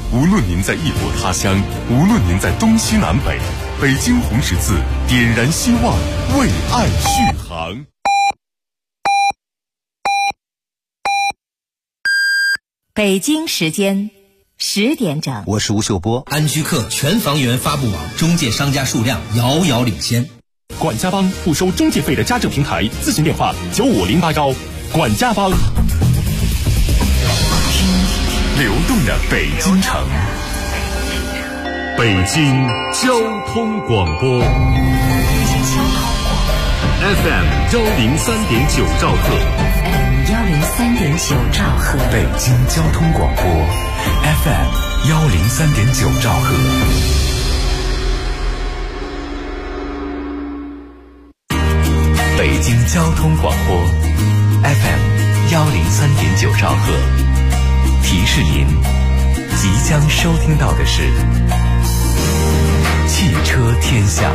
无论您在异国他乡，无论您在东西南北，北京红十字点燃希望，为爱续航。 北京时间10点整， 我是吴秀波。 安居客全房源发布网中介商家数量遥遥领先。 管家帮不收中介费的家政平台，咨询电话95081。管家帮。 流动的北京城，北京交通广播 FM 103.9兆赫 103.9兆赫， 北京交通广播 FM 103.9兆赫。北京交通广播 FM 103.9兆赫。提示您，即将收听到的是汽车天下。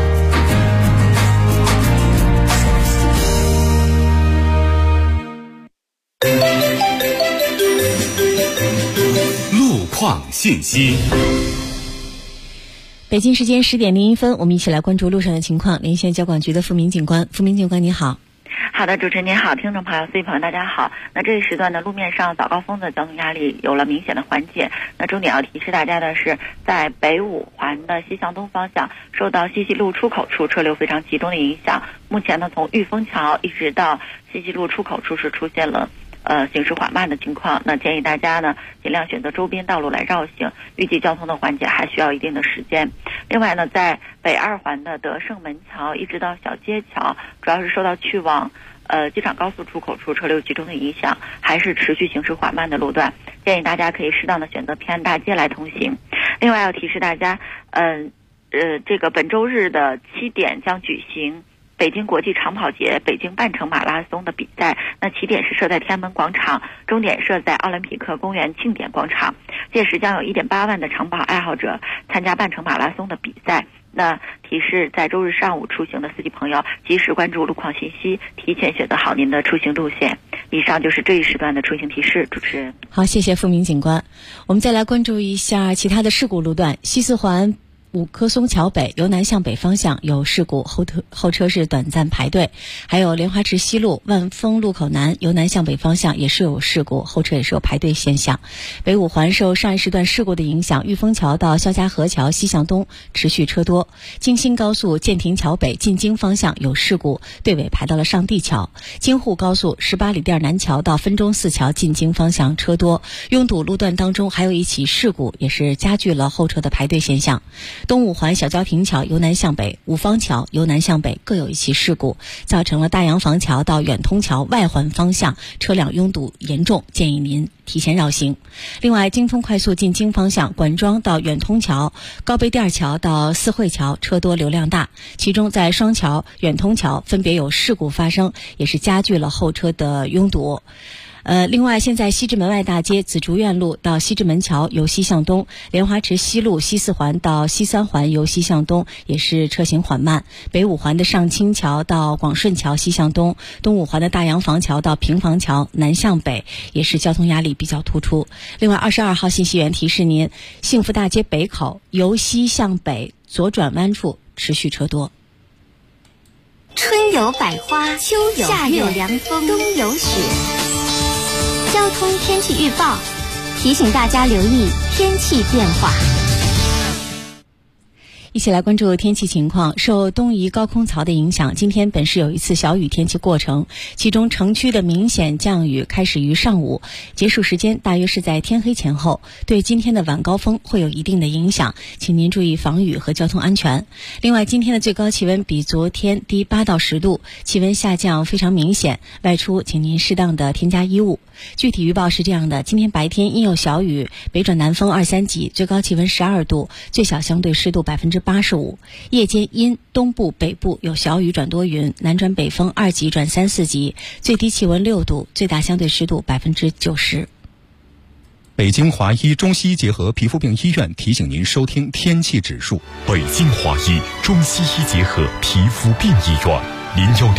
路况信息。 北京时间10点01分，我们一起来关注路上的情况。连线交管局的付明警官，付明警官你好。 好的，主持人您好，听众朋友、司机朋友大家好。那这一时段呢，路面上早高峰的交通压力有了明显的缓解。那重点要提示大家的是，在北五环的西向东方向，受到西溪路出口处车流非常集中的影响，目前呢，从玉峰桥一直到西溪路出口处是出现了行驶缓慢的情况。那建议大家呢尽量选择周边道路来绕行，预计交通的缓解还需要一定的时间。另外呢，在北二环的德胜门桥一直到小街桥，主要是受到去往机场高速出口处车流集中的影响，还是持续行驶缓慢的路段，建议大家可以适当的选择平安大街来通行。另外要提示大家，这个本周日的7点将举行北京国际长跑节北京半程马拉松的比赛，那起点是设在天安门广场，终点设在奥林匹克公园庆典广场。届时将有1.8万的长跑爱好者参加半程马拉松的比赛。那提示在周日上午出行的司机朋友，及时关注路况信息，提前选择好您的出行路线。以上就是这一时段的出行提示。主持人好，谢谢付明警官。我们再来关注一下其他的事故路段。西四环五棵松桥北由南向北方向有事故，后车是短暂排队。还有莲花池西路万丰路口南由南向北方向也是有事故，后车也是有排队现象。北五环受上一时段事故的影响，玉峰桥到肖家河桥西向东持续车多。京新高速建亭桥北进京方向有事故，队尾排到了上地桥。京沪高速18里店南桥到分钟寺桥进京方向车多，拥堵路段当中还有一起事故，也是加剧了后车的排队现象。东五环小郊亭桥由南向北，五方桥由南向北各有一起事故，造成了大洋房桥到远通桥外环方向车辆拥堵严重，建议您提前绕行。另外，京通快速进京方向管庄到远通桥、高碑店桥到四惠桥车多流量大，其中在双桥、远通桥分别有事故发生，也是加剧了后车的拥堵。另外，现在西直门外大街紫竹院路到西直门桥由西向东，莲花池西路西四环到西三环由西向东也是车行缓慢。北五环的上清桥到广顺桥西向东，东五环的大洋房桥到平房桥南向北也是交通压力比较突出。另外，22号信息源提示您，幸福大街北口由西向北左转弯处持续车多。 春有百花，秋有夏有凉风，冬有雪。交通天气预报提醒大家留意天气变化。 一起来关注天气情况。受东移高空槽的影响，今天本市有一次小雨天气过程，其中城区的明显降雨开始于上午，结束时间大约是在天黑前后，对今天的晚高峰会有一定的影响，请您注意防雨和交通安全。另外，今天的最高气温比昨天低8到10度，气温下降非常明显，外出请您适当的添加衣物。具体预报是这样的：今天白天阴有小雨，北转南风2、3级，最高气温12度，最小相对湿度85%。夜间阴，东部、北部有小雨转多云，南转北风2级转3、4级，最低气温6度，最大相对湿度90%。 北京华医中西医结合皮肤病医院提醒您收听天气指数。 北京华医中西医结合皮肤病医院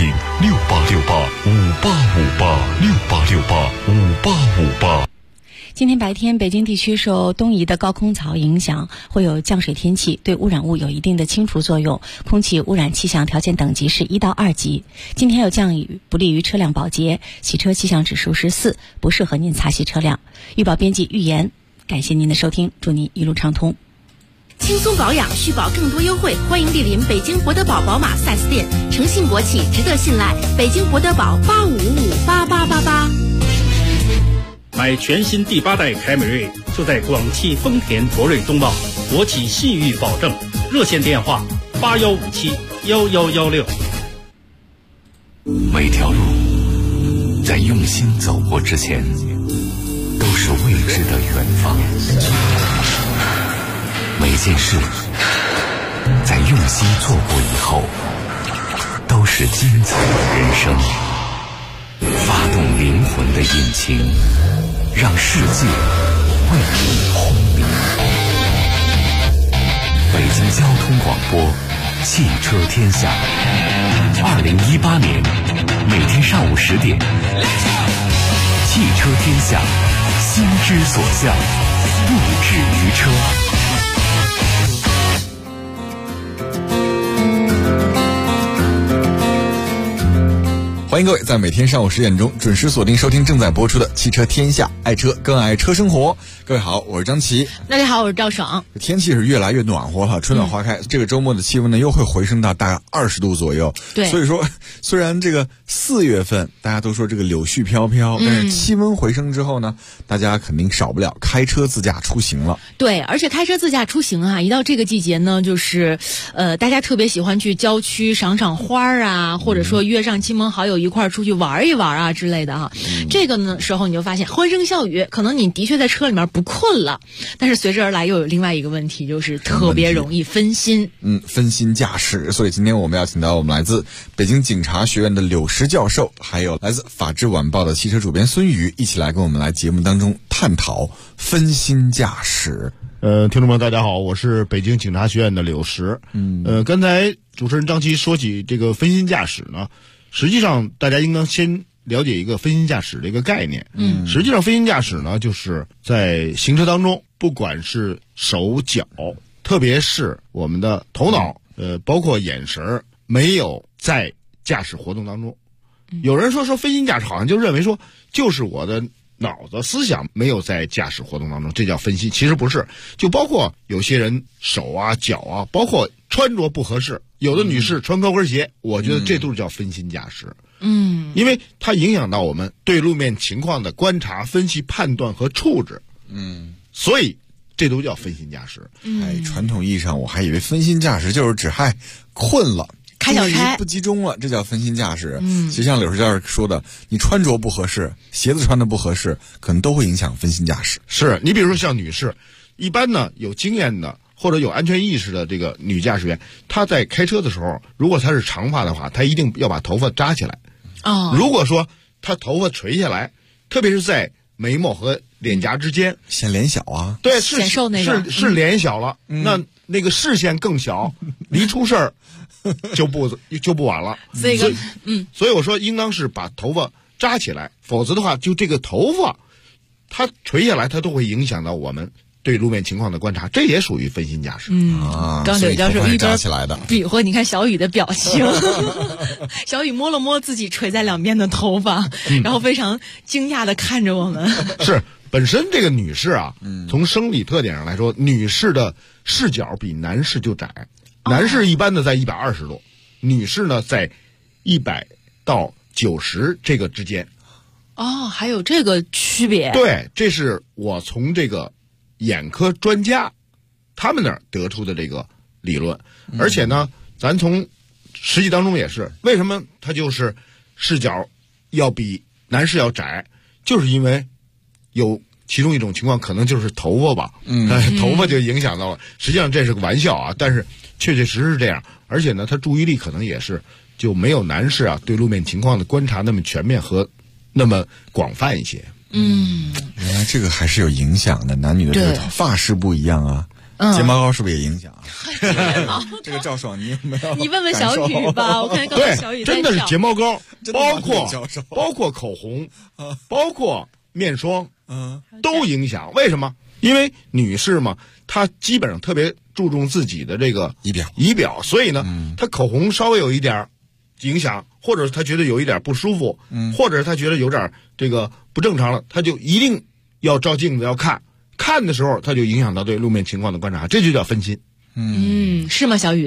，01068685858，68685858。 今天白天，北京地区受东移的高空槽影响，会有降水天气，对污染物有一定的清除作用。空气污染气象条件等级是1到2级。今天有降雨，不利于车辆保洁，汽车气象指数是4，不适合您擦洗车辆。预报编辑预言，感谢您的收听，祝您一路畅通。 轻松保养，续保更多优惠，欢迎莅临北京博德堡宝马 4S 店，诚信国企，值得信赖。北京博德堡85558888。 买全新第8代凯美瑞，就在广汽丰田博瑞东贸，国企信誉保证，热线电话81571116。 每条路在用心走过之前，都是未知的远方。每件事在用心做过以后，都是精彩的人生。发动灵魂的引擎，让世界为你轰鸣。北京交通广播，汽车天下。2018年每天上午10点，汽车天下，心之所向，不止于车。 欢迎各位在每天上午10点钟准时锁定收听正在播出的汽车天下，爱车更爱车生活。各位好，我是张琪。 大家好，我是赵爽。 天气是越来越暖和了，春暖花开，这个周末的气温呢又会回升到大概20度左右。 对， 所以说虽然这个4月份大家都说这个柳絮飘飘，但是气温回升之后呢，大家肯定少不了开车自驾出行了。 对，而且开车自驾出行啊，一到这个季节呢，就是大家特别喜欢去郊区赏赏花啊，或者说约上亲朋好友一块儿出去玩一玩啊之类的哈。这个呢时候你就发现欢声笑语，可能你的确在车里面不困了，但是随之而来又有另外一个问题，就是特别容易分心。 分心驾驶。所以今天我们要请到我们来自北京警察学院的柳石教授，还有来自法制晚报的汽车主编孙宇，一起来跟我们来节目当中探讨分心驾驶。 听众朋友大家好，我是北京警察学院的柳石。刚才主持人张琪说起这个分心驾驶呢，实际上大家应当先了解一个分心驾驶的一个概念。实际上分心驾驶呢，就是在行车当中，不管是手脚，特别是我们的头脑，包括眼神，没有在驾驶活动当中。有人说分心驾驶，好像就认为说就是我的脑子思想没有在驾驶活动当中，这叫分心。其实不是，就包括有些人手啊脚啊，包括穿着不合适，有的女士穿高跟鞋，我觉得这都是叫分心驾驶。因为它影响到我们对路面情况的观察、分析、判断和处置。所以这都叫分心驾驶。 传统意义上我还以为分心驾驶就是指困了， 开小差不集中了，这叫分心驾驶。其实像柳石教授说的，你穿着不合适，鞋子穿的不合适，可能都会影响分心驾驶。 是你比如说像女士，一般呢有经验的或者有安全意识的这个女驾驶员，她在开车的时候，如果她是长发的话，她一定要把头发扎起来。如果说她头发垂下来，特别是在眉毛和脸颊之间， 显脸小啊。 对， 显瘦那个是脸小了，那个视线更小，离出事儿就不晚了。所以我说应当是把头发扎起来，否则的话，就这个头发它垂下来，它都会影响到我们对路面情况的观察，这也属于分心驾驶。 刚柳教授一边起来的比划，你看小雨的表情，小雨摸了摸自己垂在两边的头发，然后非常惊讶地看着我们。 是本身这个女士啊，从生理特点上来说，女士的视角比男士就窄，男士一般的在120度，女士呢在100到90这个之间。 还有这个区别？ 对，这是我从这个眼科专家他们那儿得出的这个理论。而且呢，咱从实际当中也是，为什么他就是视角要比男士要窄，就是因为有其中一种情况，可能就是头发吧，头发就影响到了。实际上这是个玩笑啊，但是确确实实是这样。而且呢，他注意力可能也是就没有男士啊对路面情况的观察那么全面和那么广泛一些。 原来这个还是有影响的，男女的这个发饰不一样啊。睫毛膏是不是也影响啊？这个赵爽，你有没有？ 你问问小雨吧，我看刚才小雨在真的是睫毛膏，包括括口红，包括面霜， 都影响。为什么？因为女士嘛，她基本上特别注重自己的这个仪表，所以呢，她口红稍微有一点影响，或者她觉得有一点不舒服，或者她觉得有点这个不正常了，她就一定要照镜子要看的时候，她就影响到对路面情况的观察，这就叫分心。 是吗，小雨？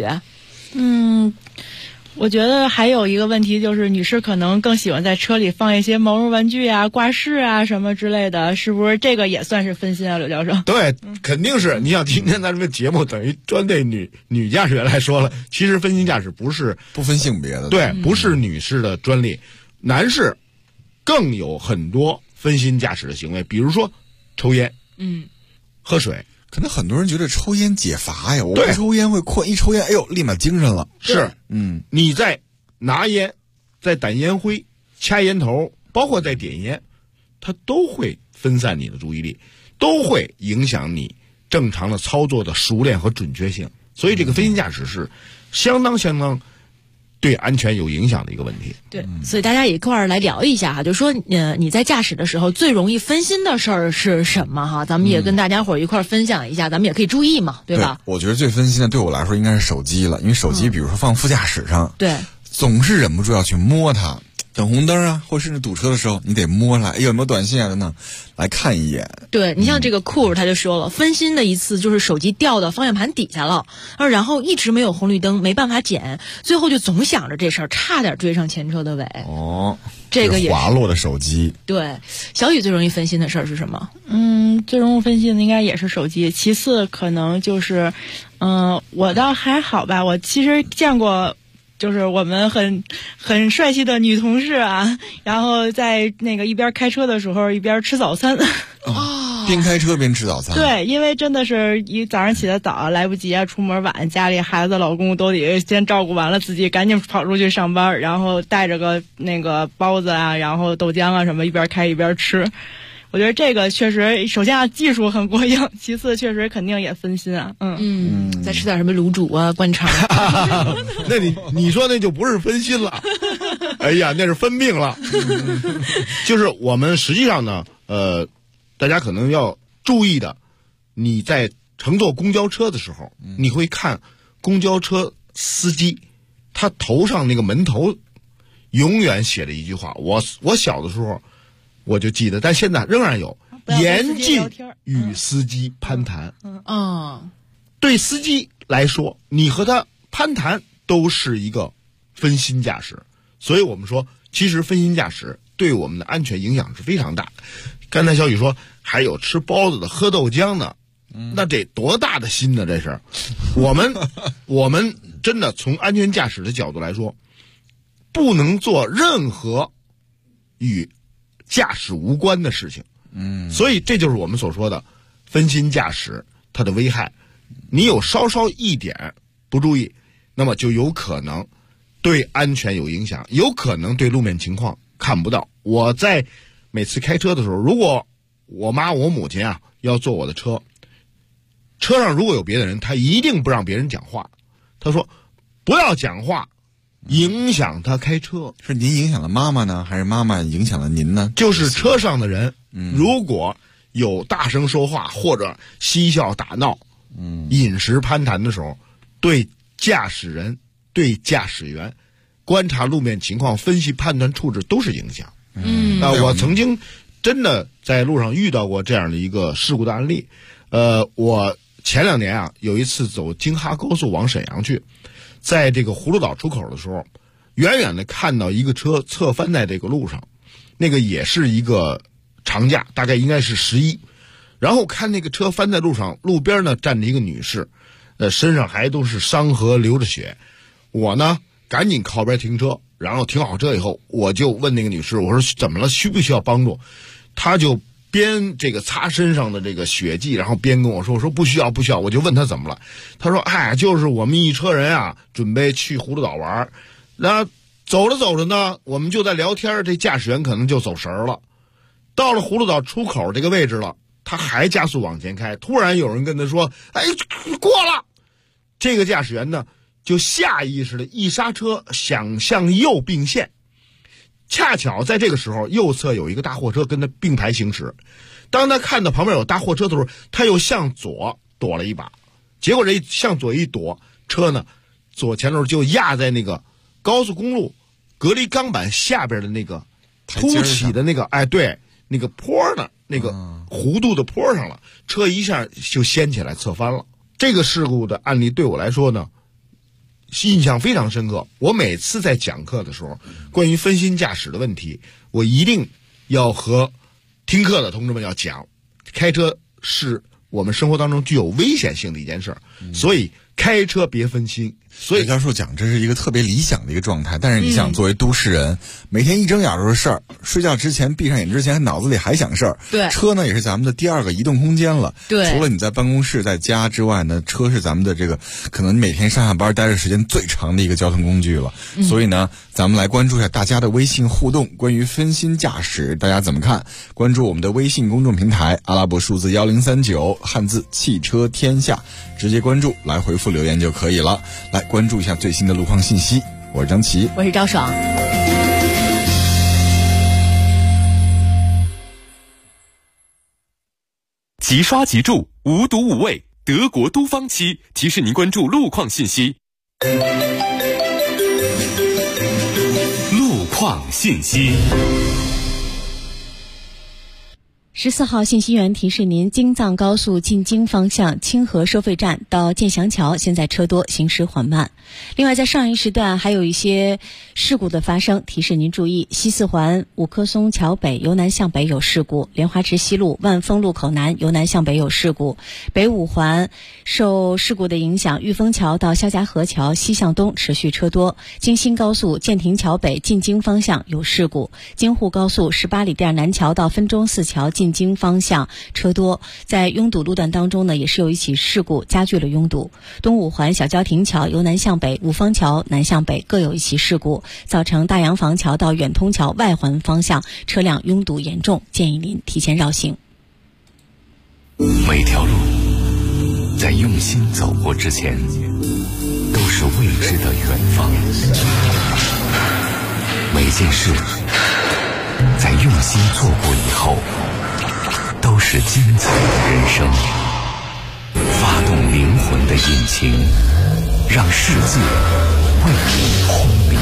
我觉得还有一个问题就是，女士可能更喜欢在车里放一些毛绒玩具啊、挂饰啊什么之类的，是不是这个也算是分心啊，刘教授？ 对，肯定是。你想，今天咱这个节目等于专对女驾驶员来说了，其实分心驾驶不分性别的， 对，不是女士的专利，男士更有很多分心驾驶的行为，比如说抽烟，喝水。 可能很多人觉得抽烟解乏呀，我不抽烟会困，一抽烟，哎呦，立马精神了。 是，你在拿烟、在掸烟灰、掐烟头，包括在点烟，它都会分散你的注意力，都会影响你正常的操作的熟练和准确性。所以这个分心驾驶是相当对安全有影响的一个问题。 对，所以大家也一块儿来聊一下哈，就说你在驾驶的时候最容易分心的事儿是什么哈？咱们也跟大家伙儿一块儿分享一下，咱们也可以注意嘛，对吧？ 我觉得最分心的对我来说应该是手机了，因为手机比如说放副驾驶上， 对， 总是忍不住要去摸它。等红灯啊，或甚至堵车的时候，你得摸来，有没有短信啊等等，来看一眼。 对，你像这个酷他就说了，分心的一次就是手机掉到方向盘底下了，然后一直没有红绿灯，没办法捡，最后就总想着这事儿，差点追上前车的尾。这个也是滑落的手机。 对，小雨最容易分心的事儿是什么？ 最容易分心的应该也是手机，其次可能就是，我倒还好吧，我其实见过。就是我们很帅气的女同事啊，然后在那个一边开车的时候一边吃早餐。 边开车边吃早餐。 对，因为真的是一早上起得早，来不及啊，出门晚，家里孩子、老公都得先照顾完了，自己赶紧跑出去上班，然后带着个那个包子啊，然后豆浆啊什么，一边开一边吃。我觉得这个确实，首先技术很过硬，其次确实肯定也分心啊。 再吃点什么卤煮啊、灌肠。 那你说那就不是分心了，哎呀，那是分病了。就是我们实际上呢，大家可能要注意的，你在乘坐公交车的时候，你会看公交车司机他头上那个门头永远写着一句话，我小的时候我就记得，但现在仍然有，严禁与司机攀谈。对司机来说，你和他攀谈都是一个分心驾驶，所以我们说，其实分心驾驶对我们的安全影响是非常大。刚才小雨说还有吃包子的、喝豆浆的，那这多大的心呢？这是我们真的从安全驾驶的角度来说，不能做任何与驾驶无关的事情。所以这就是我们所说的分心驾驶它的危害。你有稍一点不注意，那么就有可能对安全有影响，有可能对路面情况看不到。我在每次开车的时候，如果我妈我母亲啊要坐我的车，车上如果有别的人，他一定不让别人讲话，他说不要讲话，影响他开车。 是您影响了妈妈呢，还是妈妈影响了您呢？ 就是车上的人，如果有大声说话或者嬉笑打闹，饮食攀谈的时候，对驾驶人、对驾驶员观察路面情况、分析判断处置都是影响。我曾经真的在路上遇到过这样的一个事故的案例。我前2年啊，有一次走京哈高速往沈阳去，在这个葫芦岛出口的时候，远远的看到一个车侧翻在这个路上，那个也是一个长假，大概应该是11。然后看那个车翻在路上，路边呢站着一个女士，身上还都是伤和流着血。我呢赶紧靠边停车，然后停好车以后，我就问那个女士，我说怎么了，需不需要帮助？她就边这个擦身上的这个血迹，然后边跟我说不需要。我就问她怎么了，她说就是我们一车人啊准备去葫芦岛玩，那走着呢，我们就在聊天，这驾驶员可能就走神了，到了葫芦岛出口这个位置了，他还加速往前开，突然有人跟他说过了，这个驾驶员呢就下意识的一刹车，想向右并线，恰巧在这个时候右侧有一个大货车跟他并排行驶， 当他看到旁边有大货车的时候，他又向左躲了一把，结果这向左一躲，车呢左前轮就压在那个高速公路隔离钢板下边的那个凸起的那个对那个坡呢，那个弧度的坡上了，车一下就掀起来侧翻了。这个事故的案例对我来说呢印象非常深刻。我每次在讲课的时候，关于分心驾驶的问题，我一定要和听课的同志们要讲，开车是我们生活当中具有危险性的一件事儿，所以开车别分心。 所以教授讲，这是一个特别理想的一个状态。但是你想，作为都市人，每天一睁眼都是事儿，睡觉之前闭上眼之前，脑子里还想事儿。 对， 车呢也是咱们的第二个移动空间了。 对， 除了你在办公室、在家之外呢，车是咱们的这个可能每天上下班待着时间最长的一个交通工具了。所以呢，咱们来关注一下大家的微信互动，关于分心驾驶，大家怎么看？关注我们的微信公众平台，阿拉伯数字1039，汉字汽车天下，直接关注来回复留言就可以了。来关注一下最新的路况信息，我是张琪， 我是赵爽。 即刷即住，无毒无味，德国都方漆提示您关注路况信息。路况信息。 14号信息源提示您，京藏高速进京方向清河收费站到建祥桥现在车多，行驶缓慢。另外在上一时段还有一些事故的发生，提示您注意，西四环五棵松桥北由南向北有事故，莲花池西路万丰路口南由南向北有事故，北五环受事故的影响，玉峰桥到肖家河桥西向东持续车多，京新高速建亭桥北进京方向有事故，京沪高速18里店南桥到分钟寺桥进京方向车多，在拥堵路段当中呢，也是有一起事故加剧了拥堵。东五环小郊亭桥由南向北，五方桥南向北各有一起事故，造成大洋房桥到远通桥外环方向车辆拥堵严重，建议您提前绕行。 每条路在用心走过之前，都是未知的远方。每件事在用心做过以后，都是精彩的人生。发动灵魂的引擎，让世界为你轰鸣。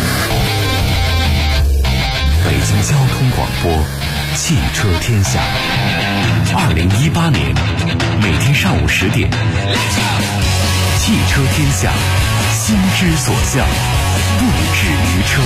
北京交通广播，汽车天下。2018年每天上午10点，汽车天下，心之所向，不止于车。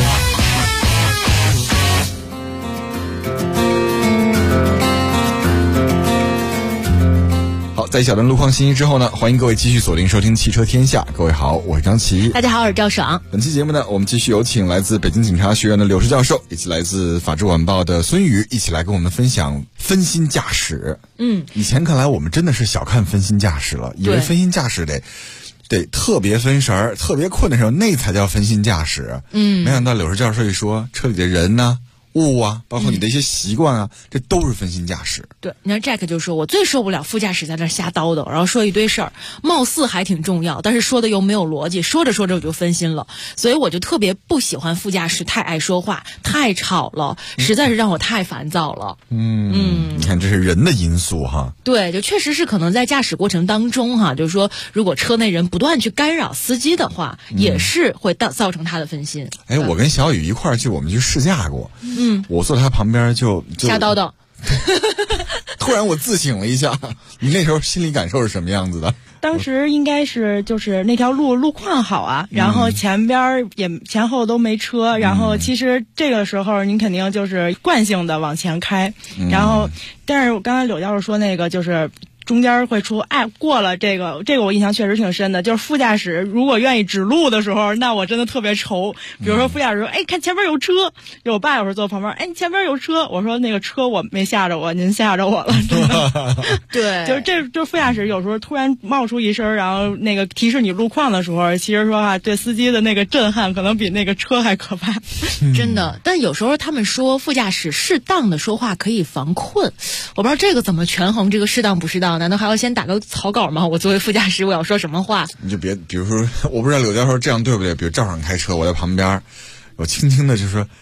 好，在一小段路况信息之后呢，欢迎各位继续锁定收听汽车天下。各位好，我是张琪。 大家好，我是赵爽。 本期节目呢，我们继续有请来自北京警察学院的柳石教授，以及来自法制晚报的孙宇，一起来跟我们分享分心驾驶。以前看来我们真的是小看分心驾驶了，以为分心驾驶得特别分神儿，特别困的时候那才叫分心驾驶。没想到柳石教授一说，车里的人呢、物啊，包括你的一些习惯啊，这都是分心驾驶。 对，你看 Jack 就说，我最受不了副驾驶在那瞎叨叨，然后说一堆事儿，貌似还挺重要，但是说的又没有逻辑，说着说着我就分心了，所以我就特别不喜欢副驾驶太爱说话，太吵了，实在是让我太烦躁了。 你看这是人的因素哈。 对，就确实是可能在驾驶过程当中哈，就是说如果车内人不断去干扰司机的话，也是会造成他的分心。 我跟小雨一块儿我们去试驾过。我坐他旁边就瞎叨叨。 突然我自省了一下，你那时候心理感受是什么样子的？ 当时应该是就是那条路况好啊，然后前边也前后都没车，然后其实这个时候您肯定就是惯性的往前开，然后但是我刚才柳教授说那个就是中间会出过了这个我印象确实挺深的，就是副驾驶如果愿意指路的时候，那我真的特别愁。比如说副驾驶说看前边有车，就我爸有时候坐旁边，你前边有车，我说那个车我没吓着我，您吓着我了。对，就是副驾驶有时候突然冒出一声，然后那个提示你路况的时候，其实说对司机的那个震撼可能比那个车还可怕。 真的，但有时候他们说副驾驶适当的说话可以防困，我不知道这个怎么权衡，这个适当不适当，难道还要先打个草稿吗？我作为副驾驶我要说什么话？你就别， 比如说我不知道柳教授这样对不对，比如赵爽开车，我在旁边，我轻轻的就说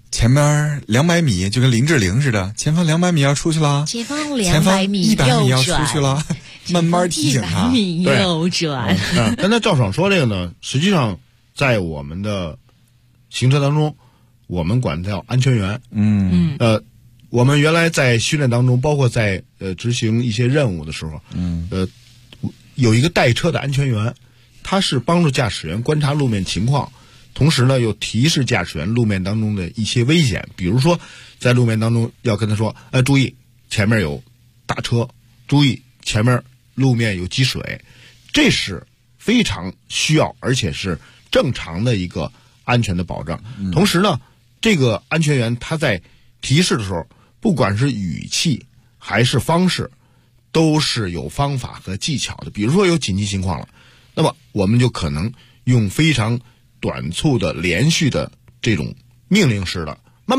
前面200米就跟林志玲似的，前方200米要出去了， 前方 200米100米要出去了，慢慢提醒他。 100米右转。 刚才赵爽说这个呢，实际上在我们的行车当中，我们管它叫安全员。我们原来在训练当中，包括在执行一些任务的时候，有一个带车的安全员，他是帮助驾驶员观察路面情况，同时呢又提示驾驶员路面当中的一些危险，比如说在路面当中要跟他说，注意前面有大车，注意前面路面有积水，这是非常需要而且是正常的一个安全的保障。同时呢，这个安全员他在提示的时候，不管是语气还是方式，都是有方法和技巧的。比如说有紧急情况了，那么我们就可能用非常短促的连续的这种命令式的慢，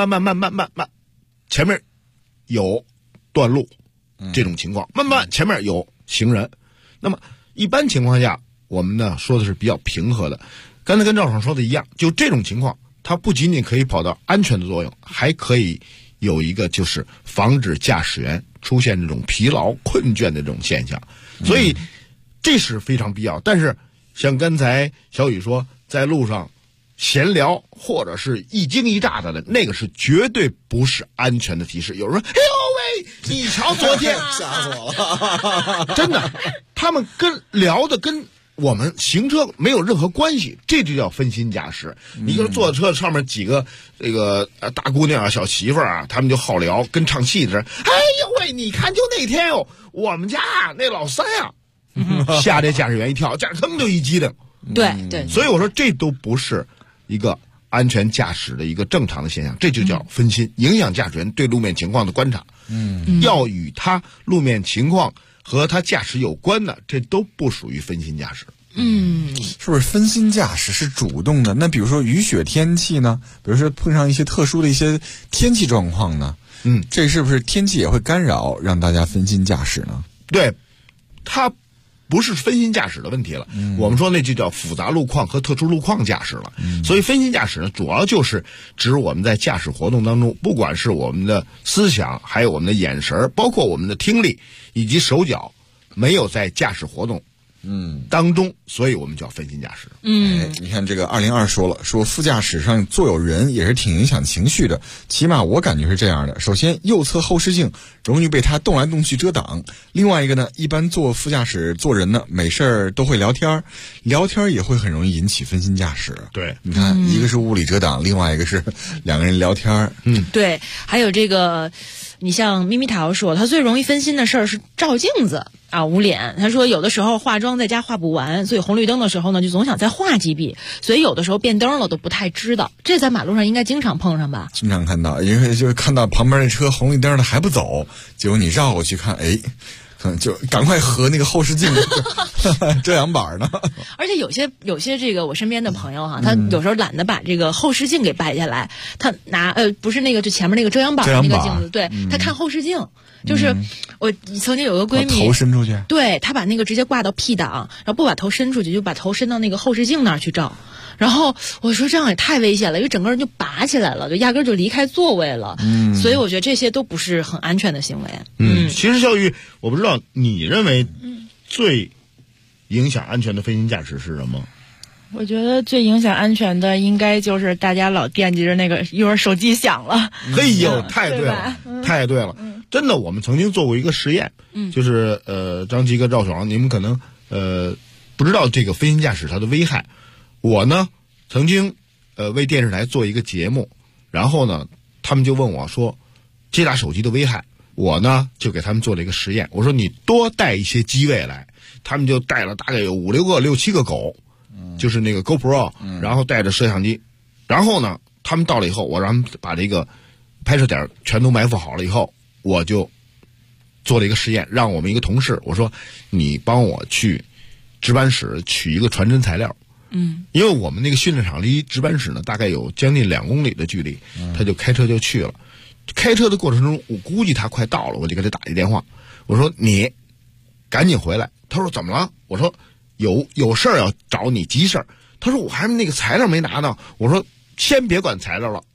前面有断路这种情况，慢前面有行人。那么一般情况下我们呢说的是比较平和的，刚才跟赵爽说的一样，就这种情况它不仅仅可以跑到安全的作用，还可以有一个就是防止驾驶员出现这种疲劳困倦的这种现象，所以这是非常必要。但是像刚才小雨说在路上闲聊或者是一惊一乍的那个是绝对不是安全的提示。有人说哎呦喂，你瞧昨天吓死我了真的他们聊的跟我们行车没有任何关系，这就叫分心驾驶。你就是坐车上面几个这个大姑娘啊、小媳妇啊，他们就好聊，跟唱戏似的。哎呦喂，你看就那天我们家那老三啊，吓这驾驶员一跳，驾驶腾就一激灵。 对， 所以我说这都不是一个安全驾驶的一个正常的现象，这就叫分心，影响驾驶员对路面情况的观察。要与他路面情况和他驾驶有关的，这都不属于分心驾驶。 是不是分心驾驶是主动的？那比如说雨雪天气呢？比如说碰上一些特殊的一些天气状况呢？这是不是天气也会干扰让大家分心驾驶呢？ 对，它不是分心驾驶的问题了。我们说那就叫复杂路况和特殊路况驾驶了。所以分心驾驶呢，主要就是指我们在驾驶活动当中，不管是我们的思想，还有我们的眼神，包括我们的听力以及手脚，没有在驾驶活动当中，所以我们叫分心驾驶。 你看这个202说副驾驶上坐有人也是挺影响情绪的，起码我感觉是这样的。首先右侧后视镜容易被他动来动去遮挡，另外一个呢，一般坐副驾驶坐人呢，没事儿都会聊天也会很容易引起分心驾驶。 对， 你看一个是物理遮挡，另外一个是两个人聊天。 对，还有这个你像咪咪桃说他最容易分心的事儿是照镜子啊，捂脸。他说有的时候化妆在家化不完，所以红绿灯的时候呢就总想再画几笔，所以有的时候变灯了都不太知道。这在马路上应该经常碰上吧？经常看到，因为就是看到旁边那车红绿灯了还不走，结果你绕过去看，可能就赶快合那个后视镜遮阳板呢。 而且有些这个我身边的朋友哈，他有时候懒得把这个后视镜给掰下来，他拿不是那个就前面那个遮阳板那个镜子，对，他看后视镜。就是我曾经有个闺蜜， 头伸出去， 对，她把那个直接挂到 P 档，然后不把头伸出去，就把头伸到那个后视镜那儿去照。然后我说这样也太危险了，因为整个人就拔起来了，就压根就离开座位了。所以我觉得这些都不是很安全的行为。 其实小雨，我不知道你认为最影响安全的飞行驾驶是什么？ 我觉得最影响安全的应该就是大家老惦记着那个一会儿手机响了。 嘿呦，太对了，太对了！真的，我们曾经做过一个实验，就是张琪跟赵爽，你们可能不知道这个飞行驾驶它的危害。我呢曾经为电视台做一个节目，然后呢他们就问我说接打手机的危害，我呢就给他们做了一个实验，我说你多带一些机位来，他们就带了大概有5、6个、6、7个狗。就是那个 GoPro，然后带着摄像机，然后呢，他们到了以后，我让他们把这个拍摄点全都埋伏好了以后，我就做了一个实验，让我们一个同事，我说你帮我去值班室取一个传真材料，因为我们那个训练场离值班室呢大概有将近2公里的距离，他就开车就去了。开车的过程中，我估计他快到了，我就给他打一电话，我说你赶紧回来。他说怎么了？我说有事儿要找你，急事儿。他说我还那个材料没拿到。我说先别管材料了，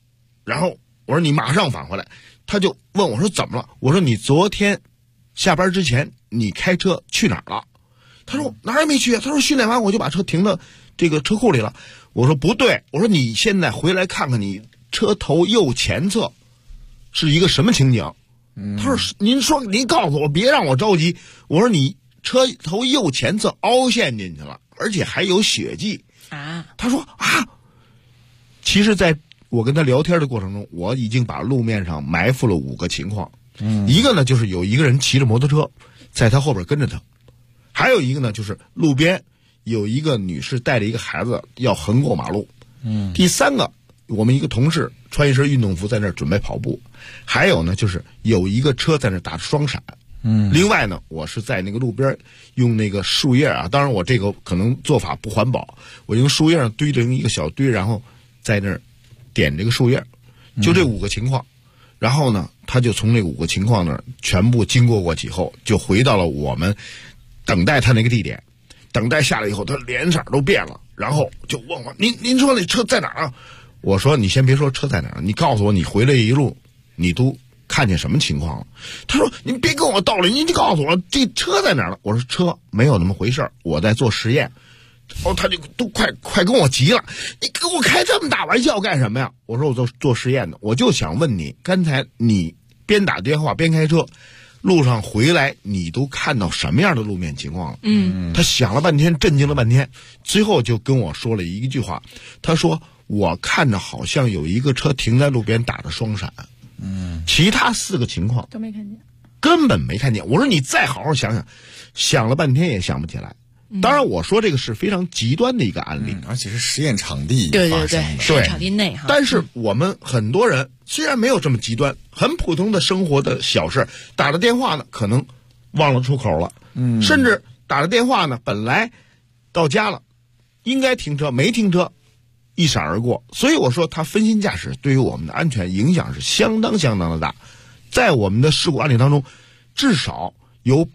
然后我说你马上返回来。他就问我说怎么了？我说你昨天下班之前你开车去哪儿了？他说哪儿也没去。他说训练完我就把车停到这个车库里了。我说不对，我说你现在回来看看你车头右前侧是一个什么情景？他说您告诉我，别让我着急。我说你车头右前侧凹陷进去了，而且还有血迹啊。他说啊，其实在我跟他聊天的过程中，我已经把路面上埋伏了5个情况。一个呢就是有一个人骑着摩托车在他后边跟着他，还有一个呢就是路边有一个女士带着一个孩子要横过马路。第3个，我们一个同事穿一身运动服在那儿准备跑步。还有呢就是有一个车在那儿打着双闪。另外呢，我是在那个路边用那个树叶啊，当然我这个可能做法不环保，我用树叶上堆成一个小堆，然后在那儿点这个树叶，就这5个情况。然后呢，他就从那5个情况那儿全部经过以后，就回到了我们等待他那个地点。等待下来以后，他脸色都变了，然后就问我：“您说那车在哪儿啊？”我说：“你先别说车在哪儿，你告诉我你回来一路你都看见什么情况了？”他说：“您别跟我道理，您就告诉我这车在哪儿了。”我说：“车没有那么回事，我在做实验。”他就都快跟我急了，你跟我开这么大玩笑干什么呀？我说我做实验的，我就想问你，刚才你边打电话边开车，路上回来你都看到什么样的路面情况了？他想了半天，震惊了半天，最后就跟我说了一句话，他说我看着好像有一个车停在路边打着双闪，其他4个情况都没看见， 根本没看见。我说你再好好想想，想了半天也想不起来。当然我说这个是非常极端的一个案例， 而且是实验场地发生的， 实验场地内哈。 但是我们很多人虽然没有这么极端，很普通的生活的小事，打着电话呢可能忘了出口了，甚至打着电话呢本来到家了应该停车没停车，一闪而过。所以我说他分心驾驶对于我们的安全影响是相当的大。在我们的事故案例当中，至少有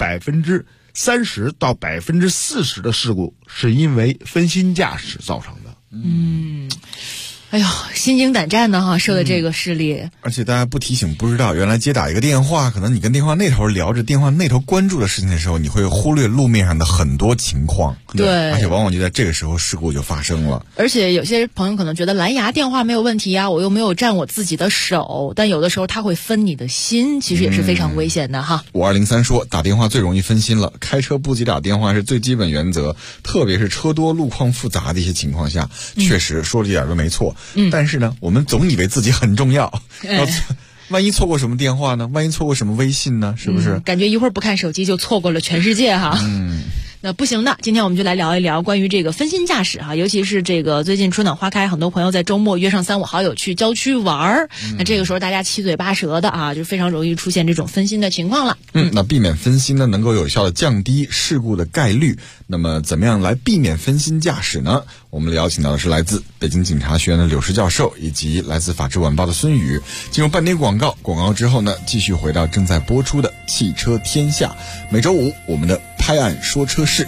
30%到40%的事故是因为分心驾驶造成的。 哎呦，心惊胆战的哈，受的这个事例。 而且大家不提醒不知道，原来接打一个电话，可能你跟电话那头聊着电话那头关注的事情的时候，你会忽略路面上的很多情况。 对， 而且往往就在这个时候事故就发生了。 而且有些朋友可能觉得蓝牙电话没有问题啊，我又没有占我自己的手，但有的时候它会分你的心，其实也是非常危险的哈。 5203说，打电话最容易分心了，开车不接打电话是最基本原则，特别是车多路况复杂的一些情况下，确实说这点都没错。但是呢，我们总以为自己很重要，万一错过什么电话呢？万一错过什么微信呢？是不是？ 感觉一会儿不看手机就错过了全世界哈。那不行的，今天我们就来聊一聊关于这个分心驾驶哈，尤其是这个最近春暖花开，很多朋友在周末约上3、5好友去郊区玩儿，那这个时候大家七嘴八舌的啊，就非常容易出现这种分心的情况了。 那避免分心呢，能够有效的降低事故的概率。那么怎么样来避免分心驾驶呢？我们邀请到的是来自北京警察学院的柳石教授，以及来自法制晚报的孙宇。进入半点广告之后呢，继续回到正在播出的汽车天下。每周5我们的拍案说车室。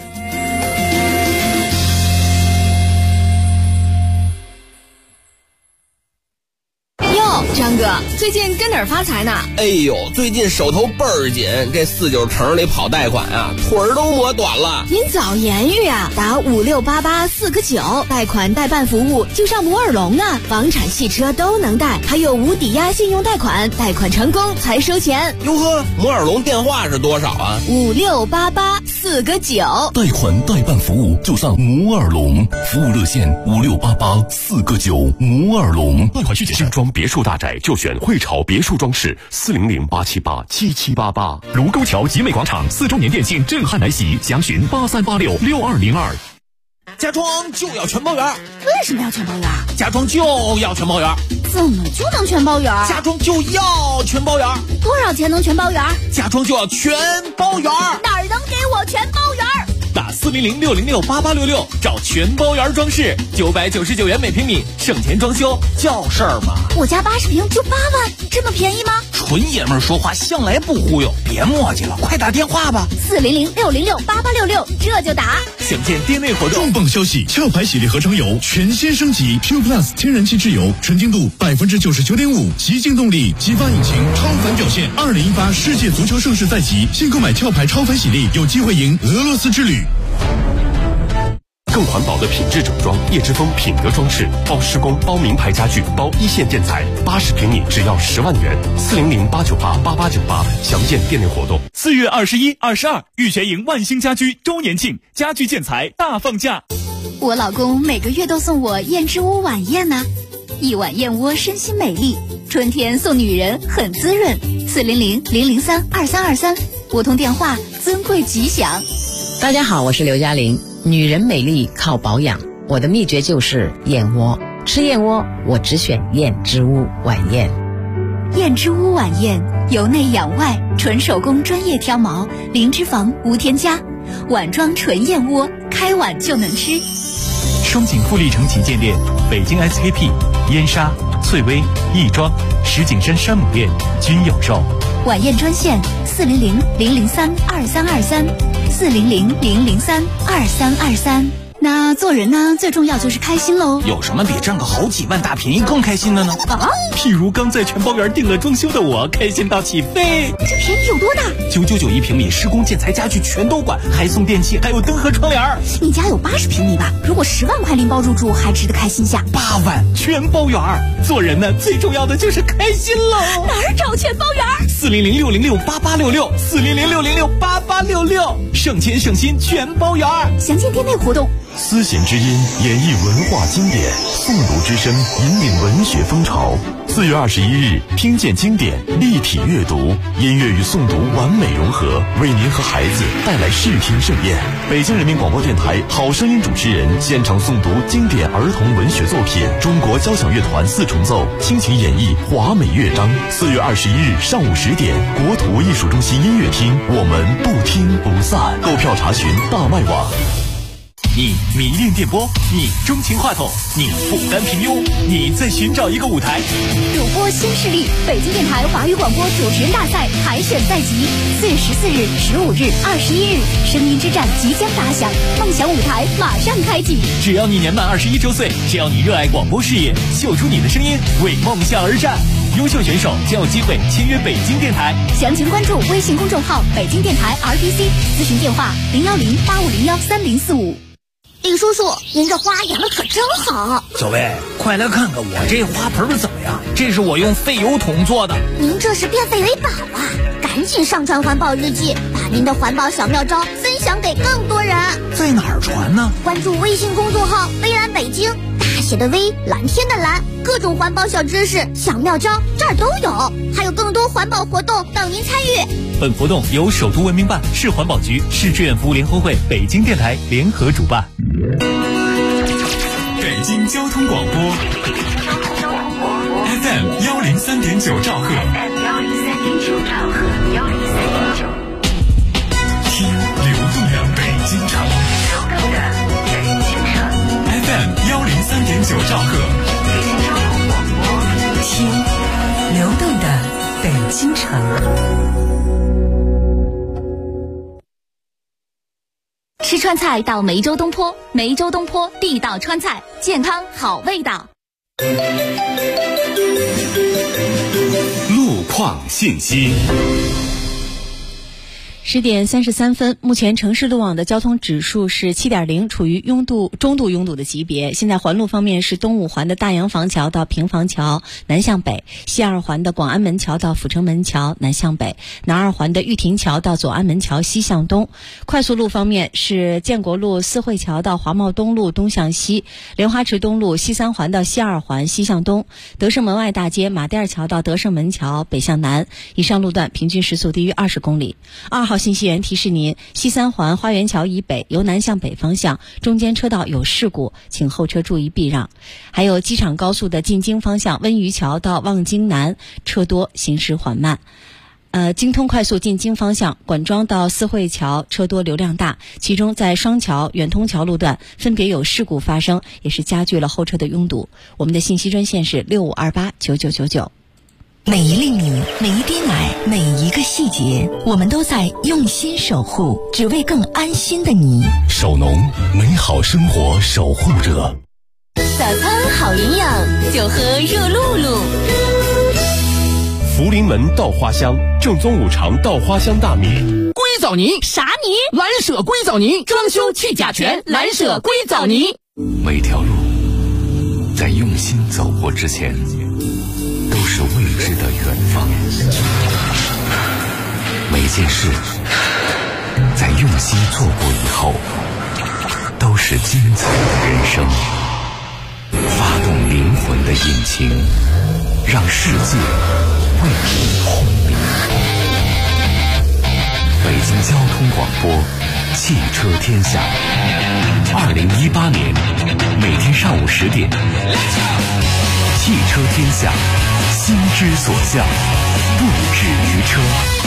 张哥，最近跟哪儿发财呢？ 哎呦，最近手头倍儿紧，这49城里跑贷款啊，腿儿都磨短了。 您早言语啊，打5688-4个9，贷款代办服务就上摩尔龙啊，房产、汽车都能贷，还有无抵押信用贷款，贷款成功才收钱。 哟呵，摩尔龙电话是多少啊 ？5688-4个9， 贷款代办服务就上摩尔龙，服务热线5688-4个9，摩尔龙。 贷款需简单。精装别墅大宅就选汇潮别墅装饰，400-878-7788。卢沟桥集美广场4周年店庆震撼来袭，详询83866202。 家装就要全包圆。 为什么要全包圆？ 家装就要全包圆。 怎么就能全包圆？ 家装就要全包圆。 多少钱能全包圆？ 家装就要全包圆。 哪儿能给我全包圆？ 打400-606-8866找全包圆装饰，999元每平米，省钱装修叫事儿嘛。 我家80平就8万，这么便宜吗？ 纯爷们儿说话向来不忽悠，别磨叽了，快打电话吧 400-606-8866，这就打。 想见店内活动。 重磅消息：壳牌洗涤合成油全新升级 ，Pure Plus 天然气质油，纯净度99.5%，极净动力，激发引擎，超凡表现。2018世界足球盛世在即，新购买壳牌超凡洗涤，有机会赢俄罗斯之旅。 更环保的品质整装，叶之峰品德装饰，包施工，包名牌家具，包一线建材，80平米只要10万元，400-898-8898，详见店内活动。 4月21、22，玉泉营万兴家居周年庆，家具建材大放价。 我老公每个月都送我燕之屋晚宴呢，一碗燕窝身心美丽，春天送女人很滋润。400-003-2323，拨通电话，尊贵吉祥。 大家好，我是刘嘉玲。女人美丽靠保养，我的秘诀就是燕窝。吃燕窝，我只选燕之屋晚宴。 燕之屋晚宴，由内养外，纯手工专业挑毛，零脂肪无添加，碗装纯燕窝，开碗就能吃。 双井富力城旗舰店、北京 SKP、燕莎、翠微、亦庄、石景山山姆店均有售。 晚宴专线400-003-2323，400-003-2323。那做人呢，最重要就是开心喽。 有什么比挣个好几万大便宜更开心的呢？ 譬如刚在全包园订了装修的我，开心到起飞。 这便宜有多大 ？991平米，施工建材家具全都管，还送电器，还有灯和窗帘。 你家有80平米吧？如果10万块拎包入住，还值得开心下。 8万全包园。做人呢，最重要的就是开心喽。 哪儿找全包园 ？400-606-8866，400-606-8866，省钱省心全包园。 详见店内活动。 丝弦之音演绎文化经典，诵读之声引领文学风潮。4月21日，听见经典，立体阅读，音乐与诵读完美融合，为您和孩子带来视听盛宴。北京人民广播电台好声音主持人现场诵读经典儿童文学作品，中国交响乐团4重奏倾情演绎华美乐章。4月21日上午10点，国土艺术中心音乐厅，我们不听不散。购票查询大麦网。 你迷恋电波，你钟情话筒，你不甘平庸，你在寻找一个舞台。 主播新势力，北京电台华语广播主持人大赛海选赛集，4月14日、15日、21日，声音之战即将打响，梦想舞台马上开启。 只要你年满21周岁，只要你热爱广播事业，秀出你的声音，为梦想而战。优秀选手将有机会签约北京电台。 详情关注微信公众号北京电台 RTC， 咨询电话010-8501-3045。李叔叔，您这花养的可真好。 小薇，快来看看我这花盆怎么样？这是我用废油桶做的。 您这是变废为宝啊！赶紧上传环保日记，把您的环保小妙招分享给更多人。 在哪儿传呢？ 关注微信公众号微蓝北京，大写的微，蓝天的蓝，各种环保小知识、小妙招这儿都有，还有更多环保活动等您参与。 本活动由首都文明办、市环保局、市志愿服务联合会、北京电台联合主办。 北京交通广播 FM 103.9兆赫，听流动的北京城，FM 103.9兆赫， 听流动的北京城。 吃川菜到梅州东坡，梅州东坡地道川菜，健康好味道。 路况信息。 10点33分，目前城市路网的交通指数是7.0，处于中度拥堵的级别。现在环路方面是东五环的大洋房桥到平房桥南向北，西二环的广安门桥到阜成门桥南向北，南二环的玉亭桥到左安门桥西向东。快速路方面是建国路四惠桥到华贸东路东向西，莲花池东路西三环到西二环西向东，德胜门外大街马甸桥到德胜门桥北向南。以上路段平均时速低于20公里。2号信息源提示您，西三环花园桥以北由南向北方向中间车道有事故，请后车注意避让。还有机场高速的进京方向温榆桥到望京南车多，行驶缓慢。京通快速进京方向管庄到四惠桥车多流量大，其中在双桥、远通桥路段分别有事故发生，也是加剧了后车的拥堵。我们的信息专线是65289999。 每一粒米，每一滴奶，每一个细节，我们都在用心守护，只为更安心的你。 守农，美好生活守护者。 早餐好营养，就喝热露露。 福临门稻花香，正宗五常稻花香大米。 硅藻泥啥泥？ 蓝舍硅藻泥，装修去甲醛，蓝舍硅藻泥。 每条路在用心走过之前，都是未知的远方。每件事在用心做过以后，都是精彩的人生。发动灵魂的引擎，让世界为你轰鸣。北京交通广播，汽车天下。2018年每天上午10点，汽车天下，心之所向，不止于车。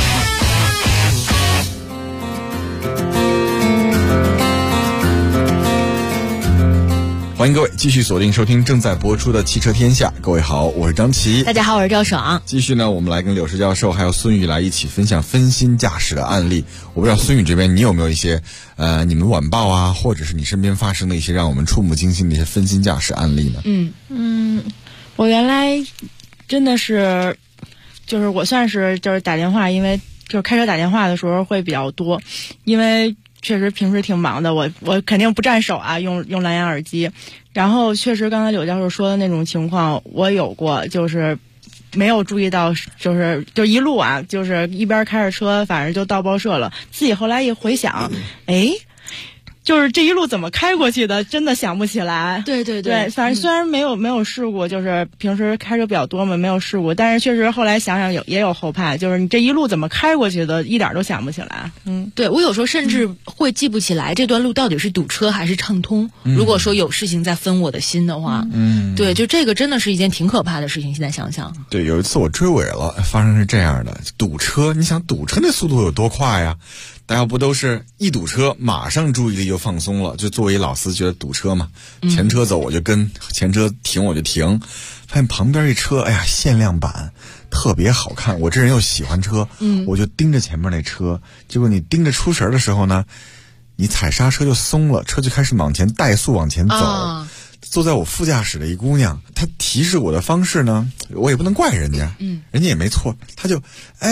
欢迎各位继续锁定收听正在播出的汽车天下。各位好，我是张琪。 大家好，我是赵爽。 继续呢，我们来跟柳石教授还有孙宇来一起分享分心驾驶的案例。我不知道孙宇这边你有没有一些你们晚报啊，或者是你身边发生的一些让我们触目惊心的一些分心驾驶案例呢？ 我原来真的是就是我算是就是打电话，因为就是开车打电话的时候会比较多，因为确实平时挺忙的，我肯定不占手啊，用蓝牙耳机。然后确实刚才柳教授说的那种情况我有过，就是没有注意到，就一路啊，就是一边开着车，反正就到报社了。自己后来一回想，就是这一路怎么开过去的，真的想不起来。对，反正虽然没有事故，就是平时开车比较多嘛，没有事故，但是确实后来想想也有后怕，就是你这一路怎么开过去的，一点都想不起来。 对，我有时候甚至会记不起来这段路到底是堵车还是畅通。如果说有事情在分我的心的话，对，就这个真的是一件挺可怕的事情。现在想想， 对，有一次我追尾了，发生是这样的，堵车，你想堵车那速度有多快呀？大家不都是一堵车马上注意力就放松了，就作为老司觉得堵车嘛，前车走我就跟，前车停我就停，发现旁边一车，哎呀，限量版特别好看，我这人又喜欢车，我就盯着前面那车，结果你盯着出神的时候呢，你踩刹车就松了，车就开始往前怠速往前走。坐在我副驾驶的一姑娘，她提示我的方式呢，我也不能怪人家，人家也没错，她就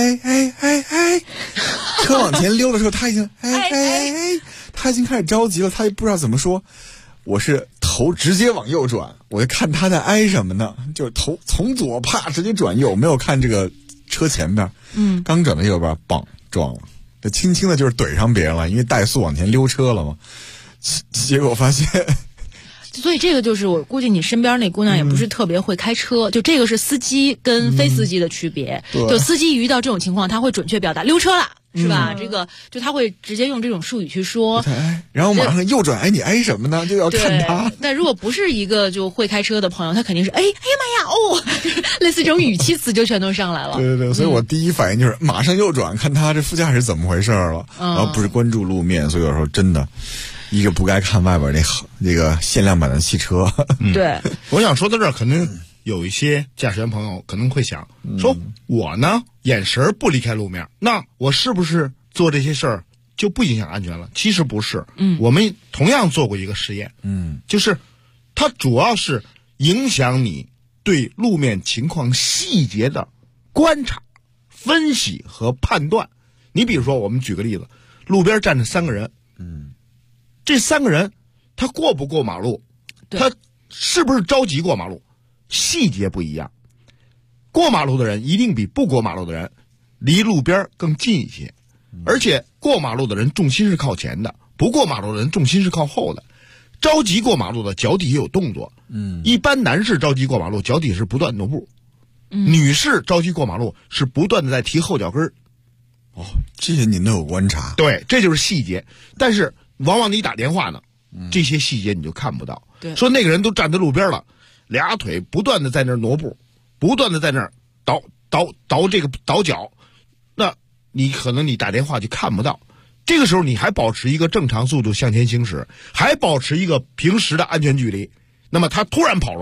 车往前溜的时候，她已经她已经开始着急了，她也不知道怎么说，我是头直接往右转，我就看她在什么呢，就头从左啪直接转右，没有看这个车前边，刚转到右边，嘣撞了，这轻轻的就是怼上别人了，因为怠速往前溜车了嘛，结果发现。 所以这个就是我估计你身边那姑娘也不是特别会开车，就这个是司机跟非司机的区别。就司机遇到这种情况，他会准确表达溜车了，是吧？这个就他会直接用这种术语去说， 然后马上右转，你什么呢？就要看他。 但如果不是一个就会开车的朋友，他肯定是哎呀妈呀类似这种语气词就全都上来了。 对，所以我第一反应就是马上右转，看他这副驾驶怎么回事了，然后不是关注路面，所以有时候真的。一个不该看外边那个限量版的汽车。 对， 我想说到这儿，肯定有一些驾驶员朋友可能会想说，我呢眼神不离开路面，那我是不是做这些事儿就不影响安全了？其实不是，我们同样做过一个实验，就是它主要是影响你对路面情况细节的观察、分析和判断。你比如说，我们举个例子，路边站着3个人，这3个人他过不过马路，他是不是着急过马路，细节不一样。过马路的人一定比不过马路的人离路边更近一些，而且过马路的人重心是靠前的，不过马路的人重心是靠后的。着急过马路的脚底下有动作，一般男士着急过马路脚底是不断挪步，女士着急过马路是不断的在提后脚跟。 这些您都有观察。 对，这就是细节。但是往往你打电话呢，这些细节你就看不到。说那个人都站在路边了，俩腿不断的在那儿挪步，不断的在那儿倒脚，那你可能你打电话就看不到。这个时候你还保持一个正常速度向前行驶，还保持一个平时的安全距离，那么他突然跑出来，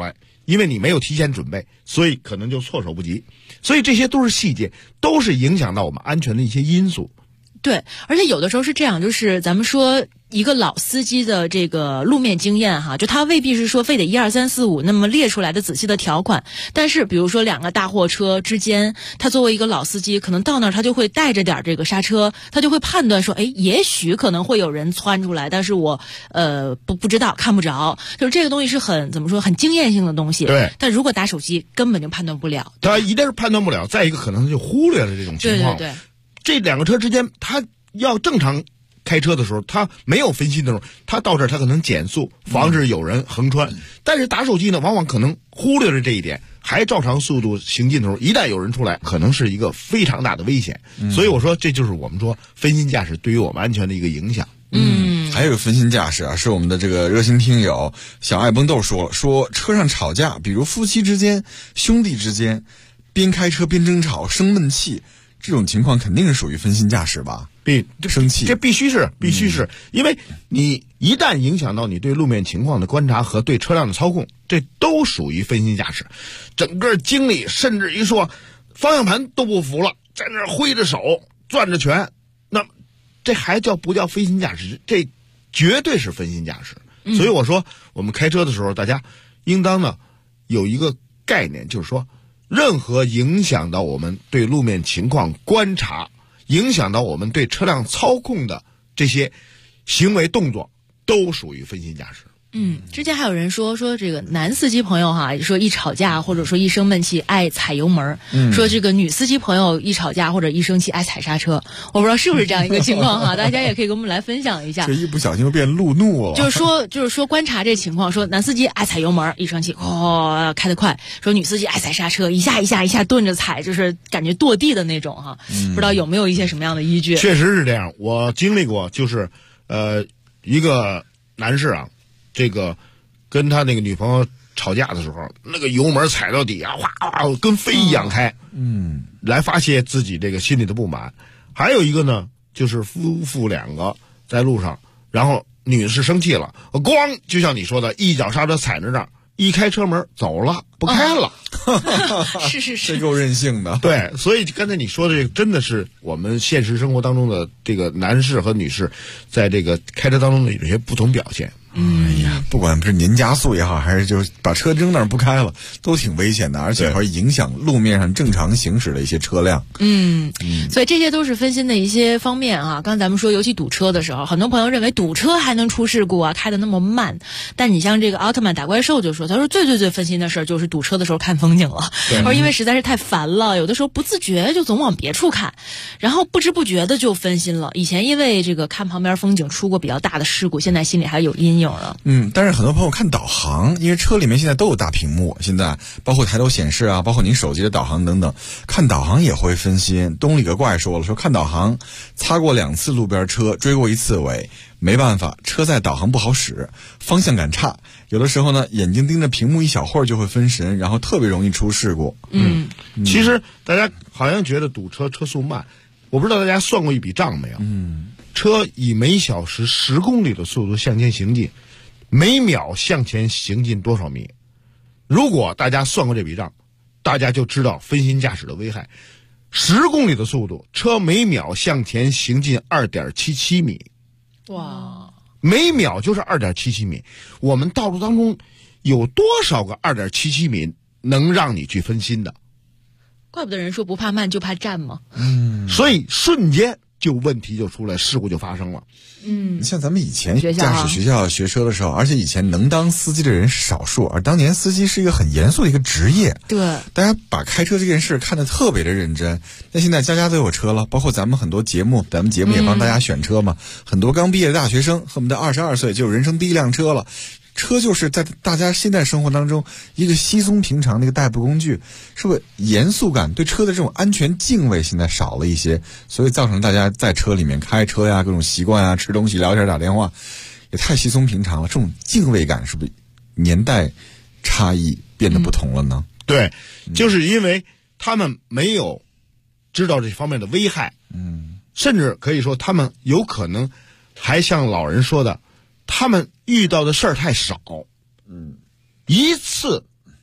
因为你没有提前准备，所以可能就措手不及。所以这些都是细节，都是影响到我们安全的一些因素。 对，而且有的时候是这样，就是咱们说一个老司机的这个路面经验哈，就他未必是说非得1、2、3、4、5那么列出来的仔细的条款，但是比如说2个大货车之间，他作为一个老司机，可能到那儿他就会带着点这个刹车，他就会判断说，也许可能会有人窜出来，但是我不知道，看不着，就是这个东西是很怎么说很经验性的东西。 对， 但如果打手机根本就判断不了， 他一定是判断不了，再一个可能就忽略了这种情况。 对， 这2个车之间，他要正常开车的时候，他没有分心的时候，他到这儿他可能减速，防止有人横穿。但是打手机呢，往往可能忽略了这一点，还照常速度行进的时候，一旦有人出来，可能是一个非常大的危险。所以我说，这就是我们说分心驾驶对于我们安全的一个影响。 还有一个分心驾驶啊，是我们的这个热心听友小爱蹦豆说车上吵架，比如夫妻之间、兄弟之间，边开车边争吵生闷气，这种情况肯定是属于分心驾驶吧？生气， 这必须是，因为你一旦影响到你对路面情况的观察和对车辆的操控，这都属于分心驾驶。整个精力，甚至于说方向盘都不服了，在那儿挥着手攥着拳，那这还不叫分心驾驶？这绝对是分心驾驶。所以我说，我们开车的时候，大家应当呢有一个概念，就是说，任何影响到我们对路面情况观察，影响到我们对车辆操控的这些行为动作，都属于分心驾驶。 之前还有人说这个男司机朋友哈，说一吵架或者说一生闷气爱踩油门，说这个女司机朋友一吵架或者一生气爱踩刹车，我不知道是不是这样一个情况哈，大家也可以跟我们来分享一下。 这一不小心就变路怒了。 就是说观察这情况，说男司机爱踩油门，一生气开得快，说女司机爱踩刹车，一下顿着踩，就是感觉跺地的那种哈。不知道有没有一些什么样的依据？ 确实是这样，我经历过，就是一个男士啊。这个跟他那个女朋友吵架的时候，那个油门踩到底啊，哗跟飞一样开，来发泄自己这个心里的不满。还有一个呢，就是夫妇2个在路上，然后女士生气了，咣，就像你说的，一脚刹车踩着这儿，一开车门走了，不开了。 是， 这够任性的。 对，所以刚才你说的这个，真的是我们现实生活当中的这个男士和女士，在这个开车当中的有些不同表现。 不管是您加速也好，还是就把车扔那儿不开了，都挺危险的，而且会影响路面上正常行驶的一些车辆。 所以这些都是分心的一些方面啊。刚才咱们说，尤其堵车的时候，很多朋友认为堵车还能出事故啊，开得那么慢。但你像这个奥特曼打怪兽就说，他说最分心的事就是堵车的时候看风景了，他说因为实在是太烦了，有的时候不自觉就总往别处看，然后不知不觉的就分心了。以前因为这个看旁边风景出过比较大的事故，现在心里还有阴影了。 但是很多朋友看导航，因为车里面现在都有大屏幕，现在包括抬头显示啊，包括您手机的导航等等，看导航也会分心。东里个怪说了，说看导航擦过2次路边车，追过1次尾，没办法，车载导航不好使，方向感差，有的时候呢眼睛盯着屏幕一小会儿就会分神，然后特别容易出事故。 其实大家好像觉得堵车车速慢，我不知道大家算过一笔账没有？车以每小时10公里的速度向前行进，每秒向前行进多少米？如果大家算过这笔账，大家就知道分心驾驶的危害。10公里的速度，车每秒向前行进2.77米。 哇！ 每秒就是2.77米。我们道路当中有多少个2.77米能让你去分心的？ 怪不得人说不怕慢就怕站嘛。 所以瞬间就问题就出来，事故就发生了。 像咱们以前驾驶学校学车的时候，而且以前能当司机的人是少数，而当年司机是一个很严肃的一个职业。 对， 大家把开车这件事看得特别的认真。那现在家家都有车了，包括咱们很多节目，咱们节目也帮大家选车嘛。很多刚毕业的大学生，恨不得22岁就有人生第一辆车了。车就是在大家现在生活当中一个稀松平常的一个代步工具，是不是严肃感对车的这种安全敬畏现在少了一些，所以造成大家在车里面开车呀，各种习惯啊，吃东西、聊天、打电话也太稀松平常了，这种敬畏感是不是年代差异变得不同了呢？ 对，就是因为他们没有知道这方面的危害，甚至可以说他们有可能还像老人说的，他们遇到的事儿太少，一次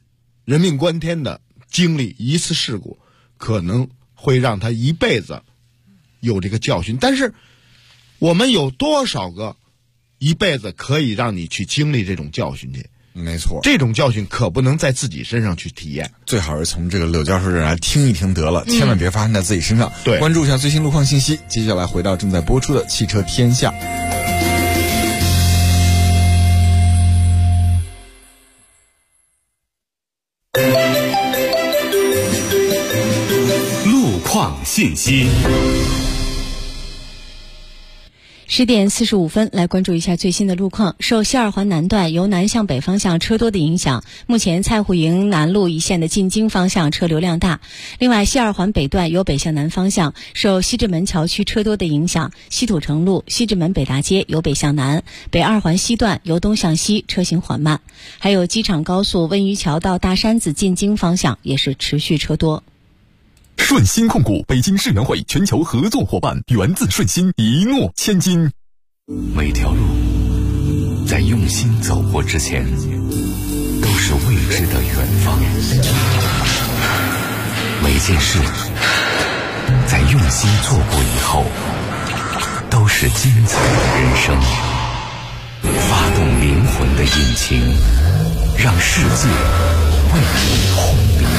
人命关天的经历一次事故，可能会让他一辈子有这个教训。但是我们有多少个一辈子可以让你去经历这种教训去？ 没错， 这种教训可不能在自己身上去体验， 最好是从这个柳教授这儿来听一听得了，千万别发生在自己身上。 对， 关注一下最新路况信息。接下来回到正在播出的汽车天下。 路况信息。 10点45分，来关注一下最新的路况。受西二环南段由南向北方向车多的影响，目前蔡户营南路一线的进京方向车流量大。另外，西二环北段由北向南方向受西直门桥区车多的影响，西土城路、西直门北大街由北向南，北二环西段由东向西车行缓慢。还有机场高速温榆桥到大山子进京方向也是持续车多。 顺鑫控股北京世园会全球合作伙伴，源自顺鑫，一诺千金。 每条路在用心走过之前，都是未知的远方。每件事在用心做过以后，都是精彩的人生。发动灵魂的引擎，让世界为你轰鸣。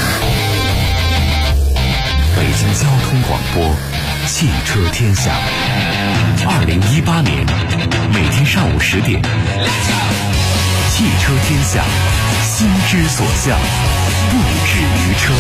北京交通广播，汽车天下，2018年每天上午10点，汽车天下，心之所向，不止于车。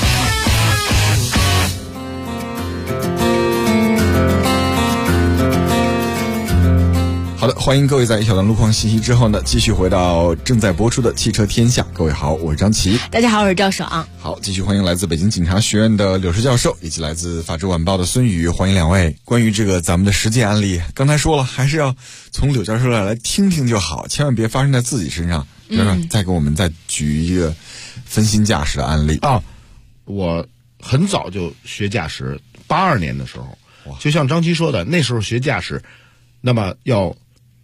好的，欢迎各位在一小段路况信息之后呢，继续回到正在播出的汽车天下。各位好，我是张琪。 大家好，我是赵爽。 好，继续欢迎来自北京警察学院的柳石教授，以及来自法制晚报的孙宇，欢迎两位。关于这个咱们的实际案例，刚才说了，还是要从柳教授那来听听就好，千万别发生在自己身上。再给我们再举一个分心驾驶的案例啊！我很早就学驾驶，82年的时候，就像张琪说的，那时候学驾驶，那么要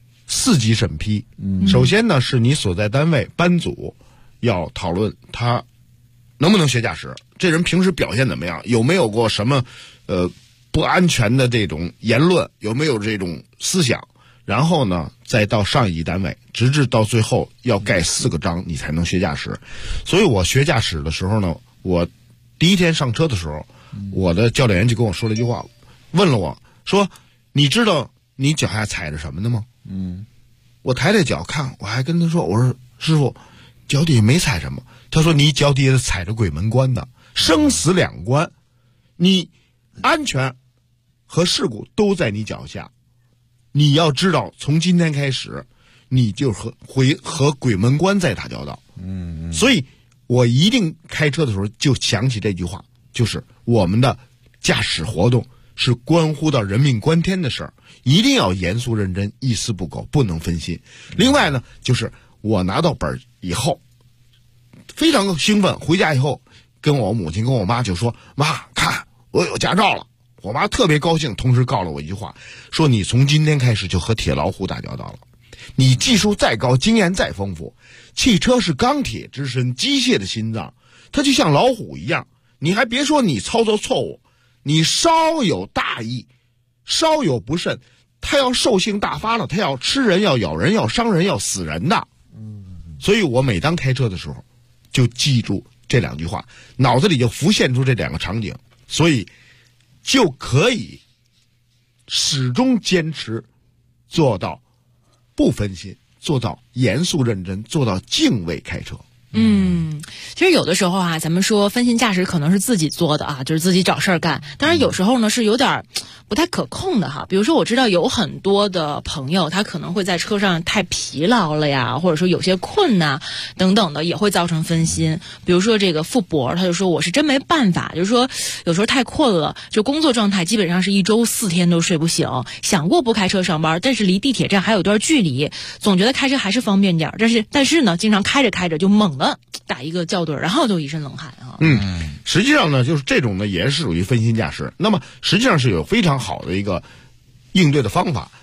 4级审批。首先呢，是你所在单位班组要讨论他能不能学驾驶，这人平时表现怎么样，有没有过什么不安全的这种言论，有没有这种思想，然后呢再到上一级单位，直至到最后要盖4个章你才能学驾驶。所以我学驾驶的时候呢，我第一天上车的时候，我的教练员就跟我说了一句话，问了我说，你知道你脚下踩着什么的吗？我抬抬脚看，我还跟他说，我说师傅，脚底下没踩什么。他说你脚底下踩着鬼门关的，生死两关，你安全和事故都在你脚下。你要知道，从今天开始，你就和鬼门关在打交道。所以我一定开车的时候就想起这句话，就是我们的驾驶活动是关乎到人命关天的事儿，一定要严肃认真，一丝不苟，不能分心。另外呢，就是我拿到本以后非常兴奋，回家以后跟我母亲跟我妈就说，妈看我有驾照了。我妈特别高兴，同时告了我一句话，说你从今天开始就和铁老虎打交道了，你技术再高，经验再丰富，汽车是钢铁之身，机械的心脏，它就像老虎一样，你还别说你操作错误，你稍有大意，稍有不慎，它要兽性大发了，它要吃人，要咬人，要伤人，要死人的。所以我每当开车的时候就记住这2句话，脑子里就浮现出这2个场景，所以就可以始终坚持做到不分心，做到严肃认真，做到敬畏开车。 其实有的时候啊，咱们说分心驾驶可能是自己做的啊，就是自己找事儿干。当然有时候呢是有点不太可控的哈。比如说我知道有很多的朋友，他可能会在车上太疲劳了呀，或者说有些困呐等等的，也会造成分心。比如说这个傅博，他就说我是真没办法，就是说有时候太困了，就工作状态基本上是1周4天都睡不醒，想过不开车上班，但是离地铁站还有段距离，总觉得开车还是方便点，但是呢，经常开着开着就猛地打一个叫盹，然后就一身冷汗啊。 实际上呢，就是这种呢也是属于分心驾驶。那么实际上是有非常好的一个应对的方法。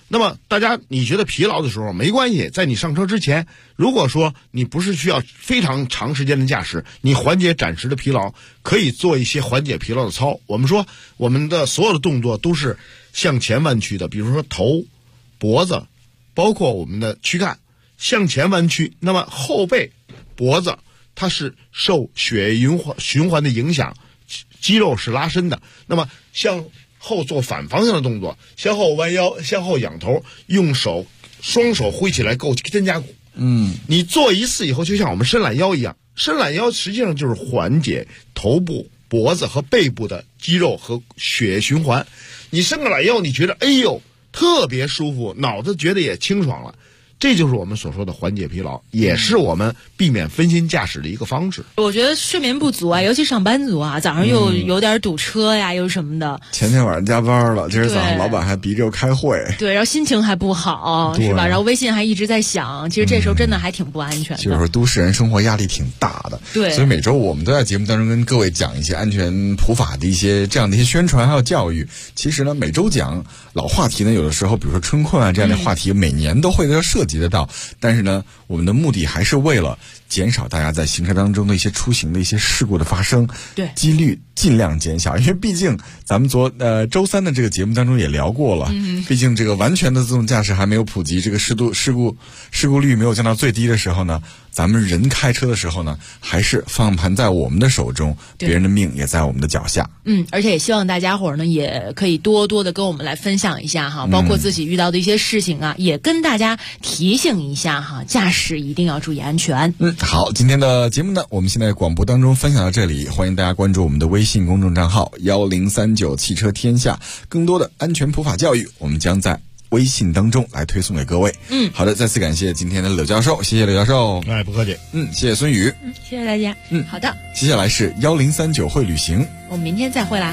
那么大家你觉得疲劳的时候没关系，在你上车之前，如果说你不是需要非常长时间的驾驶，你缓解暂时的疲劳，可以做一些缓解疲劳的操。我们说我们的所有的动作都是向前弯曲的，比如说头、脖子，包括我们的躯干向前弯曲，那么后背、脖子它是受血液循环的影响，肌肉是拉伸的，那么向后做反方向的动作，向后弯腰，向后仰头，用双手挥起来够肩胛骨。你做一次以后，就像我们伸懒腰一样，伸懒腰实际上就是缓解头部、脖子和背部的肌肉和血液循环。你伸个懒腰，你觉得哎呦特别舒服，脑子觉得也清爽了。这就是我们所说的缓解疲劳，也是我们避免分心驾驶的一个方式。 我觉得睡眠不足啊，尤其上班族啊，早上又有点堵车呀，又什么的。 前天晚上加班了，今儿早上老板还逼着我开会。 对，然后心情还不好，是吧？然后微信还一直在响，其实这时候真的还挺不安全的。 就是都市人生活压力挺大的， 对。 所以每周我们都在节目当中跟各位讲一些安全普法的一些这样的一些宣传还有教育。其实呢，每周讲老话题呢，有的时候比如说春困啊这样的话题，每年都会涉及得到。但是呢，我们的目的还是为了减少大家在行车当中的一些出行的一些事故的发生， 对， 几率尽量减小。因为毕竟咱们周三的这个节目当中也聊过了，毕竟这个完全的自动驾驶还没有普及，这个事故率没有降到最低的时候呢，咱们人开车的时候呢，还是方向盘在我们的手中，别人的命也在我们的脚下。 而且也希望大家伙儿呢，也可以多多的跟我们来分享一下哈，包括自己遇到的一些事情啊，也跟大家提醒一下哈，驾驶一定要注意安全。 好，今天的节目呢，我们现在广播当中分享到这里，欢迎大家关注我们的微信公众账号1039汽车天下，更多的安全普法教育，我们将在微信当中来推送给各位。好的，再次感谢今天的柳教授，谢谢柳教授。 不客气。 谢谢孙宇。 谢谢大家。好的。 接下来是1039会旅行， 我们明天再会啦。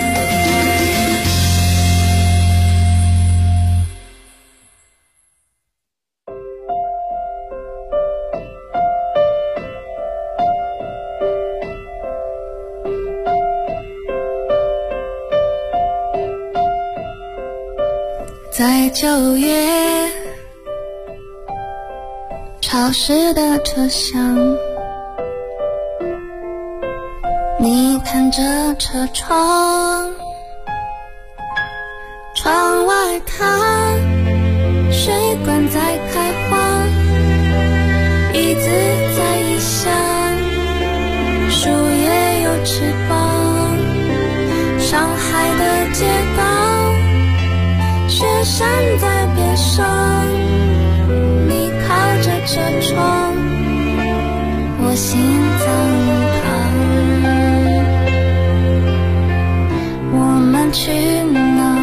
在9月潮湿的车厢，你看着车窗，窗外它水管在开花，椅子在异乡，树叶有翅膀，上海的街道，雪山在边上，你靠着车窗，我心脏旁，我们去哪？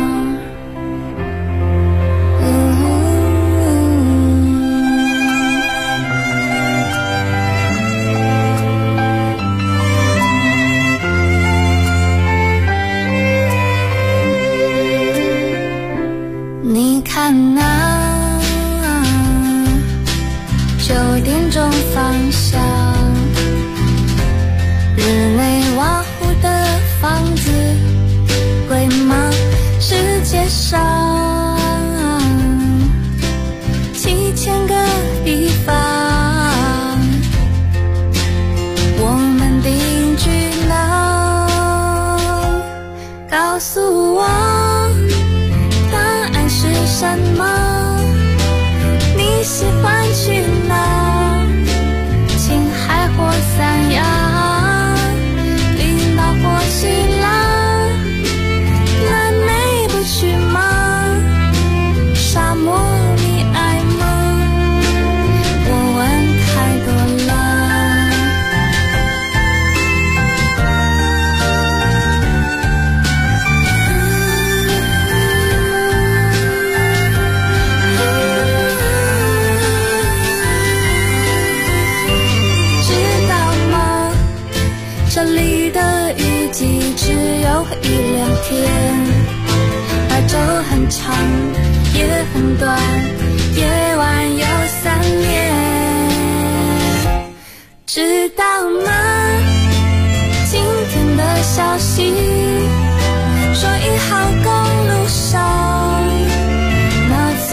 你看那9点钟方向，日内瓦湖的房子贵吗？世界上7000个地方，我们定居哪？告诉我什么？你喜欢去哪？青海或三亚，冰岛或希腊，南美不去吗？沙漠你爱吗？我问太多了。这里的雨季只有1-2天，白昼很长，夜很短，夜晚有3年，知道吗？今天的消息说1号公路上那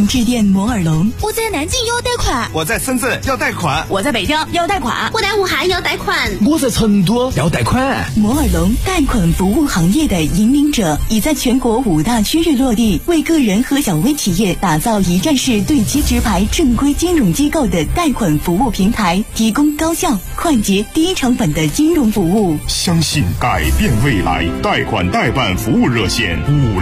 我在南京要贷款， 我在深圳要贷款， 我在北京要贷款， 我在武汉要贷款， 我在成都要贷款。 摩尔龙贷款服务行业的引领者，已在全国5大区域落地，为个人和小微企业打造一站式对接直排正规金融机构的贷款服务平台，提供高效、快捷、低成本的金融服务。 相信改变未来，贷款代办服务热线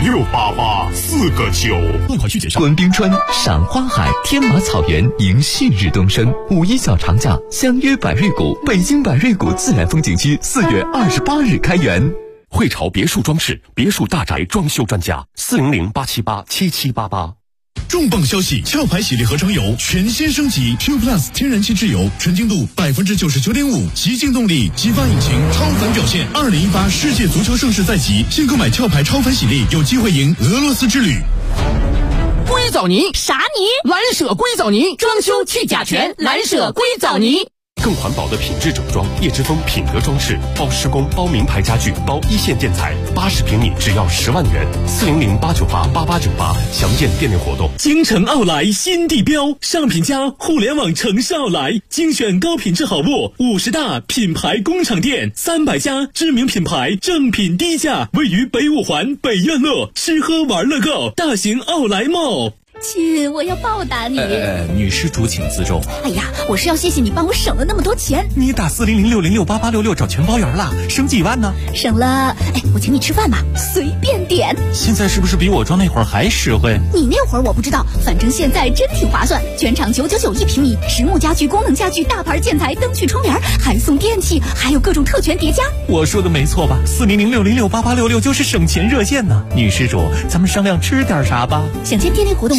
568849。 贷款需介绍。观冰川、赏花海，天马草原迎旭日东升。5·1小长假，相约百瑞谷，北京百瑞谷自然风景区4月28日开园。汇潮别墅装饰，别墅大宅装修专家，400-878-7788。 重磅消息！壳牌洗涤合成油全新升级 Q Plus 天然气质油，纯净度99.5%，极净动力，激发引擎，超凡表现。2018世界足球盛世在即，现购买壳牌超凡洗涤，有机会赢俄罗斯之旅。 硅藻泥啥泥？ 蓝舍硅藻泥，装修去甲醛，蓝舍硅藻泥。 更环保的品质整装，叶之峰品格装饰，包施工，包名牌家具，包一线建材，80平米只要10万元，400-898-8898，详见店内活动。 京城奥莱新地标，上品家互联网城市奥莱，精选高品质好物，50大品牌工厂店，300家知名品牌，正品低价，位于北五环北苑乐，吃喝玩乐购，大型奥莱 mall。 亲，我要报答你。 女施主请自重。 哎呀，我是要谢谢你帮我省了那么多钱。 你打400-606-8866找全包圆了，省几万呢？ 省了，我请你吃饭吧，随便点。 现在是不是比我装那会儿还实惠？ 你那会儿我不知道，反正现在真挺划算。全场999一平米，实木家具、功能家具、大牌建材、灯具、窗帘，还送电器，还有各种特权叠加。 我说的没错吧？400-606-8866就是省钱热线呢。女施主，咱们商量吃点啥吧？ 想见店内活动。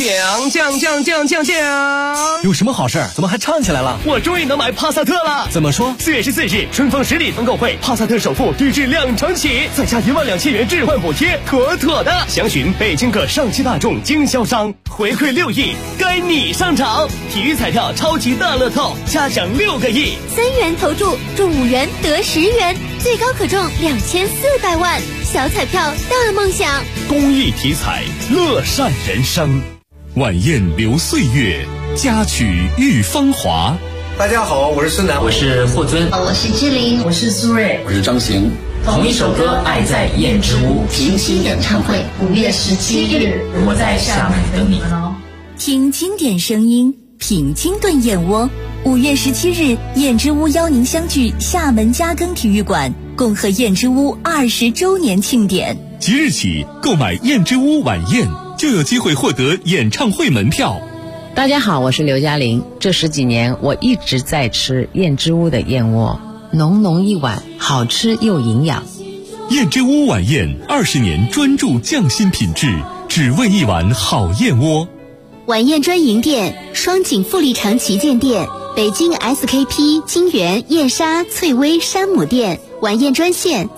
降！有什么好事？怎么还唱起来了？ 我终于能买帕萨特了。 怎么说 ？4月14日，春风10里团购会，帕萨特首付低至2成起，再加12000元置换补贴，妥妥的。详询北京各上汽大众经销商。回馈6亿，该你上场！体育彩票超级大乐透，加省6个亿。 3元投注，中5元得10元，最高可中2400万。小彩票大梦想， 公益体彩，乐善人生。晚宴留岁月，佳曲遇芳华。 大家好，我是孙楠， 我是霍尊， 我是志玲， 我是苏芮， 我是张行。 同一首歌，爱在燕之屋平行演唱会，5月17日， 我在厦门等你们哦。 听经典声音，品清炖燕窝。5月17日，燕之屋邀您相聚厦门嘉庚体育馆，共贺燕之屋20周年庆典。 即日起购买燕之屋晚宴，就有机会获得演唱会门票。 大家好，我是刘嘉玲。这10几年，我一直在吃燕之屋的燕窝，浓浓一碗，好吃又营养。 燕之屋晚宴20年专注匠心品质，只为一碗好燕窝。 晚宴专营店：双井富力城旗舰店、北京 SKP 金源燕莎翠微山姆店。晚宴专线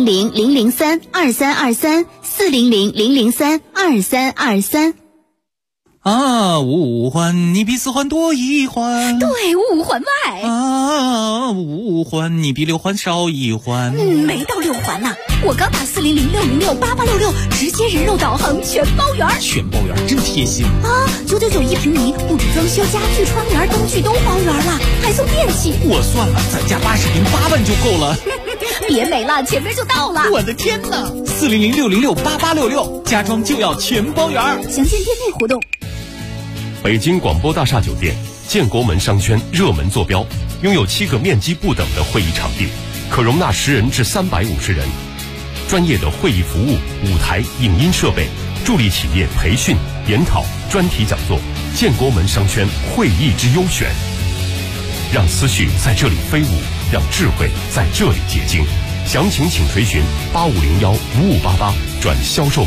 400-003-2323，400-003-2323。 啊，五环你比4环多1环， 对，5环外。 啊，5环你比6环少1环。 没到6环呢，我刚打400-606-8866，直接人肉导航全包圆。 全包圆真贴心啊！999一平米，布置装修、家具、窗帘、灯具都包圆了，还送电器。 我算了，再加80平8万就够了。 别美了，前面就到了。 我的天哪！400-606-8866，家装就要全包圆。 详见店内活动。 北京广播大厦酒店建国门商圈热门坐标，拥有7个面积不等的会议场地，可容纳10人至350人。专业的会议服务、舞台、影音设备，助力企业培训、研讨、专题讲座。建国门商圈会议之优选，让思绪在这里飞舞，让智慧在这里结晶。详情请垂询8501-5588转销售部。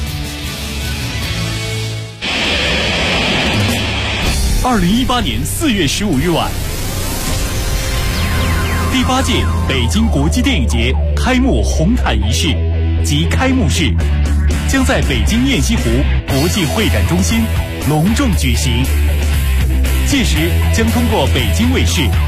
2018年4月15日晚，第8届北京国际电影节开幕红毯仪式及开幕式将在北京雁西湖国际会展中心隆重举行。届时将通过北京卫视